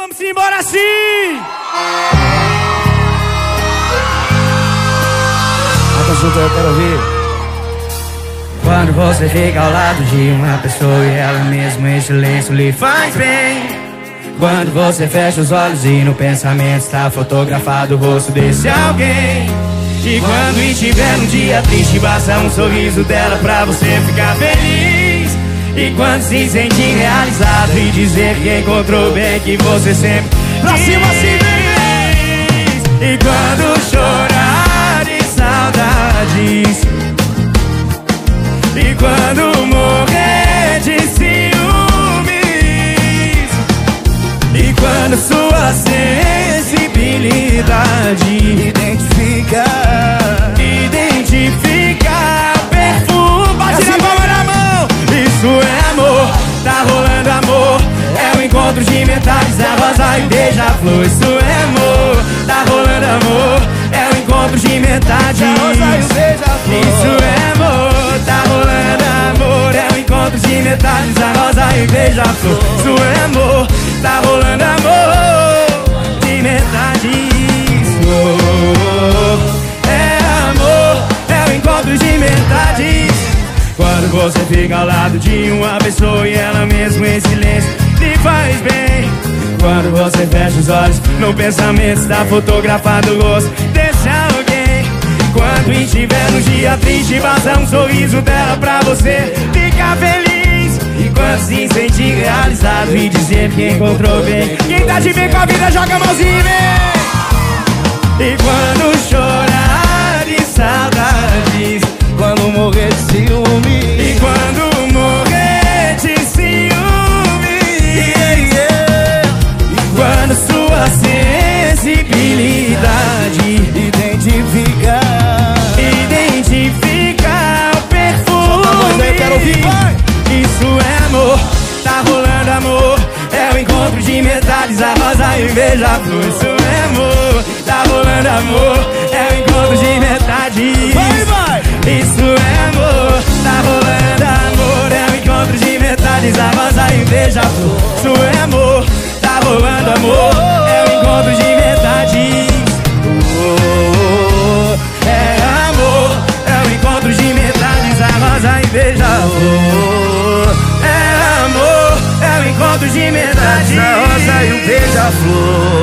vamos embora assim! Tá junto, eu quero ouvir. Quando você fica ao lado de uma pessoa e ela mesmo em silêncio lhe faz bem. Quando você fecha os olhos e no pensamento está fotografado o rosto desse alguém. E quando estiver num dia triste, basta um sorriso dela pra você ficar feliz. E quando se sentir realizado e dizer que encontrou bem que você sempre pra cima assim, e quando chorar de saudades, e quando morrer de ciúmes, e quando sua sensibilidade identifica perfume, bate na palma da mão. Isso é amor, tá rolando amor. É o encontro de metades, a rosa e o beija-flor. Isso é amor, tá rolando amor. É o encontro de metades, a rosa e o beija-flor. Isso é amor, tá rolando amor. É o encontro de metades, a rosa e o beija-flor. Isso é amor, tá rolando amor de metades. É amor, é o encontro de metades. Quando você fica ao lado de uma pessoa e ela mesmo em silêncio lhe faz bem. Quando você fecha os olhos, no pensamento está fotografado o rosto desse alguém. Quando estiver no dia triste, basta um sorriso dela pra você ficar feliz. E quando se sentir realizado e dizer que encontrou bem. Quem tá de bem com a vida, joga a mãozinha e vem. E quando chorar de saudades, quando morrer de ciúme, e quando morrer de ciúme, e quando sua sensibilidade identifica o perfume. Eu quero ouvir, vai! Isso é amor, tá rolando amor. É o encontro de metades, a rosa e o beija-flor. Isso é amor, tá rolando amor. É o encontro de metades. Vai, vai! Isso é amor, tá rolando amor. É o encontro de metades, a rosa e o beija-flor. Isso é amor, tá rolando amor. É o encontro de metades. É amor, é o encontro de metades, a rosa e o beija-flor. É amor, é o encontro de metades, a rosa e o beija-flor.